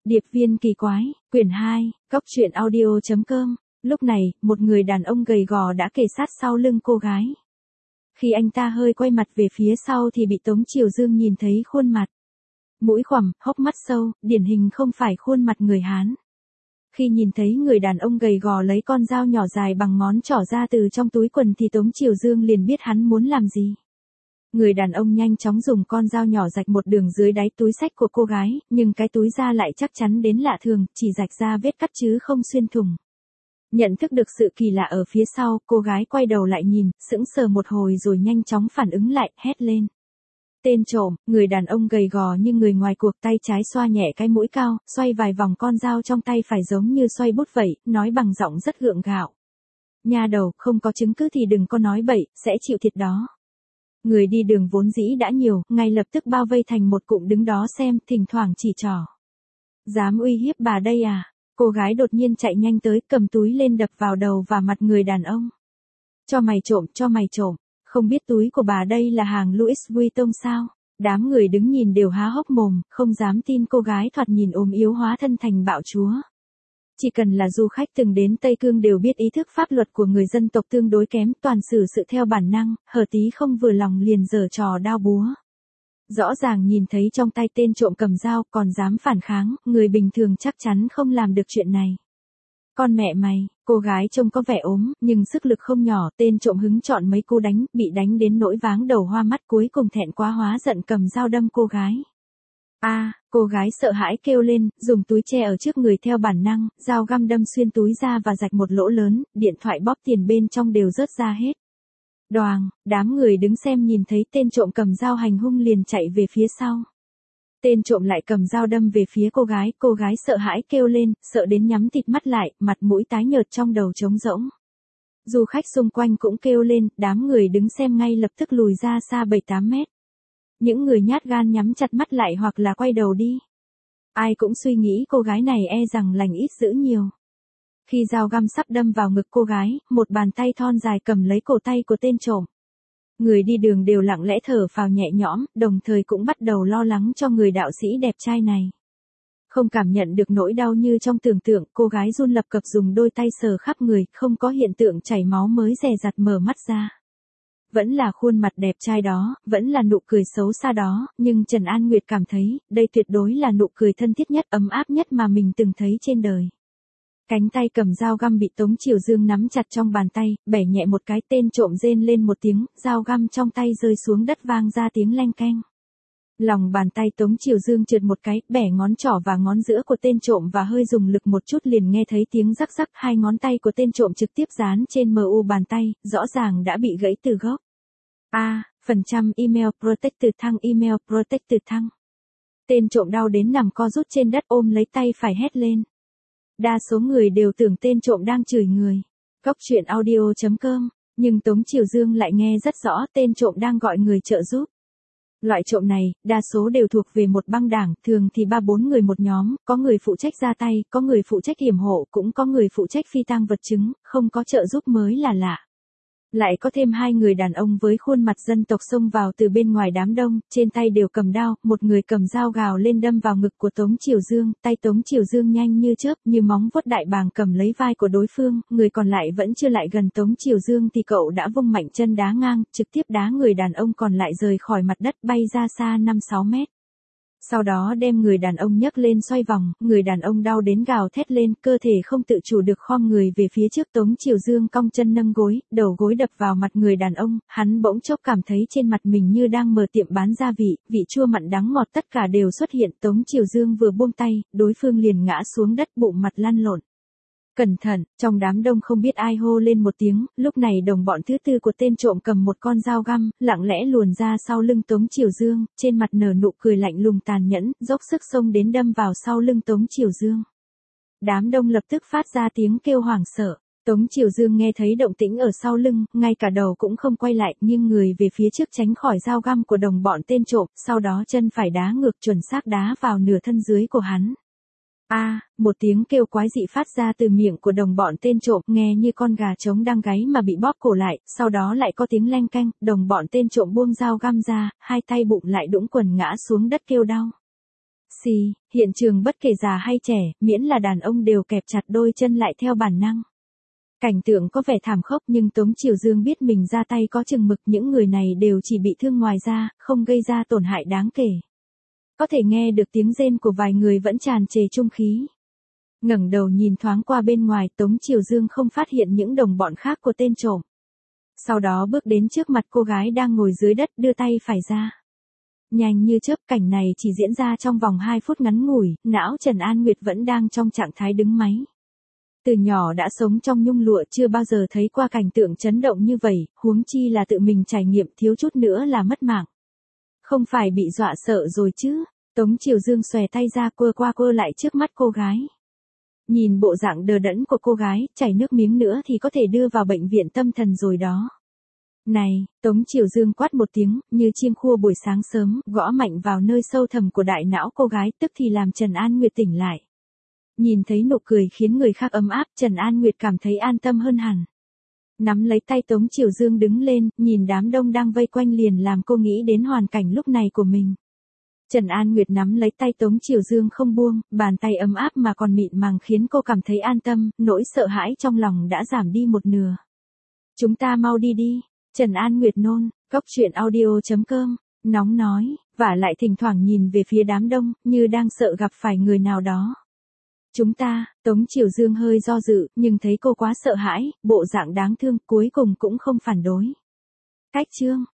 Điệp viên kỳ quái, quyển 2, coctruyện audio.com. Lúc này, một người đàn ông gầy gò đã kề sát sau lưng cô gái. Khi anh ta hơi quay mặt về phía sau thì bị Tống Triều Dương nhìn thấy khuôn mặt. Mũi khoằm, hốc mắt sâu, điển hình không phải khuôn mặt người Hán. Khi nhìn thấy người đàn ông gầy gò lấy con dao nhỏ dài bằng ngón trỏ ra từ trong túi quần thì Tống Triều Dương liền biết hắn muốn làm gì. Người đàn ông nhanh chóng dùng con dao nhỏ rạch một đường dưới đáy túi xách của cô gái, nhưng cái túi da lại chắc chắn đến lạ thường, chỉ rạch ra vết cắt chứ không xuyên thủng. Nhận thức được sự kỳ lạ ở phía sau, cô gái quay đầu lại nhìn, sững sờ một hồi rồi nhanh chóng phản ứng lại, hét lên. Tên trộm, người đàn ông gầy gò như người ngoài cuộc, tay trái xoa nhẹ cái mũi cao, xoay vài vòng con dao trong tay phải giống như xoay bút vậy, nói bằng giọng rất gượng gạo. Nha đầu, không có chứng cứ thì đừng có nói bậy, sẽ chịu thiệt đó. Người đi đường vốn dĩ đã nhiều, ngay lập tức bao vây thành một cụm đứng đó xem, thỉnh thoảng chỉ trỏ. Dám uy hiếp bà đây à? Cô gái đột nhiên chạy nhanh tới, cầm túi lên đập vào đầu và mặt người đàn ông. Cho mày trộm, không biết túi của bà đây là hàng Louis Vuitton sao? Đám người đứng nhìn đều há hốc mồm, không dám tin cô gái thoạt nhìn ốm yếu hóa thân thành bạo chúa. Chỉ cần là du khách từng đến Tây Cương đều biết ý thức pháp luật của người dân tộc tương đối kém, toàn xử sự theo bản năng, hở tí không vừa lòng liền giở trò đao búa. Rõ ràng nhìn thấy trong tay tên trộm cầm dao còn dám phản kháng, người bình thường chắc chắn không làm được chuyện này. Con mẹ mày, cô gái trông có vẻ ốm, nhưng sức lực không nhỏ, tên trộm hứng chọn mấy cú đánh, bị đánh đến nỗi váng đầu hoa mắt, cuối cùng thẹn quá hóa giận cầm dao đâm cô gái. Cô gái sợ hãi kêu lên, dùng túi che ở trước người theo bản năng, dao găm đâm xuyên túi ra và rạch một lỗ lớn, điện thoại bóp tiền bên trong đều rớt ra hết. Đoàng, đám người đứng xem nhìn thấy tên trộm cầm dao hành hung liền chạy về phía sau. Tên trộm lại cầm dao đâm về phía cô gái sợ hãi kêu lên, sợ đến nhắm tịt mắt lại, mặt mũi tái nhợt trong đầu trống rỗng. Du khách xung quanh cũng kêu lên, đám người đứng xem ngay lập tức lùi ra xa 7-8 mét. Những người nhát gan nhắm chặt mắt lại hoặc là quay đầu đi. Ai cũng suy nghĩ cô gái này e rằng lành ít dữ nhiều. Khi dao găm sắp đâm vào ngực cô gái, một bàn tay thon dài cầm lấy cổ tay của tên trộm. Người đi đường đều lặng lẽ thở phào nhẹ nhõm, đồng thời cũng bắt đầu lo lắng cho người đạo sĩ đẹp trai này. Không cảm nhận được nỗi đau như trong tưởng tượng, cô gái run lập cập dùng đôi tay sờ khắp người, không có hiện tượng chảy máu mới dè dặt mở mắt ra. Vẫn là khuôn mặt đẹp trai đó, vẫn là nụ cười xấu xa đó, nhưng Trần An Nguyệt cảm thấy, đây tuyệt đối là nụ cười thân thiết nhất, ấm áp nhất mà mình từng thấy trên đời. Cánh tay cầm dao găm bị Tống Triều Dương nắm chặt trong bàn tay, bẻ nhẹ một cái, tên trộm rên lên một tiếng, dao găm trong tay rơi xuống đất vang ra tiếng leng keng. Lòng bàn tay Tống Triều Dương trượt một cái, bẻ ngón trỏ và ngón giữa của tên trộm và hơi dùng lực một chút liền nghe thấy tiếng rắc rắc, hai ngón tay của tên trộm trực tiếp dán trên MU bàn tay, rõ ràng đã bị gãy từ gốc. Email protected thăng. Tên trộm đau đến nằm co rút trên đất ôm lấy tay phải hét lên. Đa số người đều tưởng tên trộm đang chửi người. Coctruyện audio.com, nhưng Tống Triều Dương lại nghe rất rõ tên trộm đang gọi người trợ giúp. Loại trộm này, đa số đều thuộc về một băng đảng, thường thì 3-4 người một nhóm, có người phụ trách ra tay, có người phụ trách yểm hộ, cũng có người phụ trách phi tang vật chứng, không có trợ giúp mới là lạ. Lại có thêm 2 người đàn ông với khuôn mặt dân tộc xông vào từ bên ngoài đám đông, trên tay đều cầm đao, một người cầm dao gào lên đâm vào ngực của Tống Triều Dương, tay Tống Triều Dương nhanh như chớp, như móng vuốt đại bàng cầm lấy vai của đối phương, người còn lại vẫn chưa lại gần Tống Triều Dương thì cậu đã vung mạnh chân đá ngang, trực tiếp đá người đàn ông còn lại rời khỏi mặt đất bay ra xa 5-6 mét. Sau đó đem người đàn ông nhấc lên xoay vòng, người đàn ông đau đến gào thét lên, cơ thể không tự chủ được khom người về phía trước. Tống Triều Dương cong chân nâng gối, đầu gối đập vào mặt người đàn ông, hắn bỗng chốc cảm thấy trên mặt mình như đang mở tiệm bán gia vị, vị chua mặn đắng ngọt tất cả đều xuất hiện. Tống Triều Dương vừa buông tay, đối phương liền ngã xuống đất bụng mặt lăn lộn. Cẩn thận, trong đám đông không biết ai hô lên một tiếng, lúc này đồng bọn thứ tư của tên trộm cầm một con dao găm, lặng lẽ luồn ra sau lưng Tống Triều Dương, trên mặt nở nụ cười lạnh lùng tàn nhẫn, dốc sức xông đến đâm vào sau lưng Tống Triều Dương. Đám đông lập tức phát ra tiếng kêu hoảng sợ. Tống Triều Dương nghe thấy động tĩnh ở sau lưng, ngay cả đầu cũng không quay lại, nghiêng người về phía trước tránh khỏi dao găm của đồng bọn tên trộm, sau đó chân phải đá ngược chuẩn xác đá vào nửa thân dưới của hắn. Một tiếng kêu quái dị phát ra từ miệng của đồng bọn tên trộm, nghe như con gà trống đang gáy mà bị bóp cổ lại, sau đó lại có tiếng leng keng, đồng bọn tên trộm buông dao găm ra, hai tay bụng lại đũng quần ngã xuống đất kêu đau. Xì, hiện trường bất kể già hay trẻ, miễn là đàn ông đều kẹp chặt đôi chân lại theo bản năng. Cảnh tượng có vẻ thảm khốc nhưng Tống Triều Dương biết mình ra tay có chừng mực, những người này đều chỉ bị thương ngoài da, không gây ra tổn hại đáng kể. Có thể nghe được tiếng rên của vài người vẫn tràn trề trung khí. Ngẩng đầu nhìn thoáng qua bên ngoài, Tống Triều Dương không phát hiện những đồng bọn khác của tên trộm. Sau đó bước đến trước mặt cô gái đang ngồi dưới đất, đưa tay phải ra. Nhanh như chớp, cảnh này chỉ diễn ra trong vòng 2 phút ngắn ngủi, não Trần An Nguyệt vẫn đang trong trạng thái đứng máy. Từ nhỏ đã sống trong nhung lụa, chưa bao giờ thấy qua cảnh tượng chấn động như vậy, huống chi là tự mình trải nghiệm, thiếu chút nữa là mất mạng. Không phải bị dọa sợ rồi chứ? Tống Triều Dương xòe tay ra quơ qua quơ lại trước mắt cô gái. Nhìn bộ dạng đờ đẫn của cô gái, chảy nước miếng nữa thì có thể đưa vào bệnh viện tâm thần rồi đó. Này, Tống Triều Dương quát một tiếng, như chim khua buổi sáng sớm, gõ mạnh vào nơi sâu thẳm của đại não cô gái, tức thì làm Trần An Nguyệt tỉnh lại. Nhìn thấy nụ cười khiến người khác ấm áp, Trần An Nguyệt cảm thấy an tâm hơn hẳn. Nắm lấy tay Tống Triều Dương đứng lên, nhìn đám đông đang vây quanh liền làm cô nghĩ đến hoàn cảnh lúc này của mình. Trần An Nguyệt nắm lấy tay Tống Triều Dương không buông, bàn tay ấm áp mà còn mịn màng khiến cô cảm thấy an tâm, nỗi sợ hãi trong lòng đã giảm đi một nửa. Chúng ta mau đi đi, Trần An Nguyệt nôn, Cốc.audio.com, nóng nói, vả lại thỉnh thoảng nhìn về phía đám đông, như đang sợ gặp phải người nào đó. Chúng ta, Tống Triều Dương hơi do dự, nhưng thấy cô quá sợ hãi, bộ dạng đáng thương, cuối cùng cũng không phản đối. Cách chương.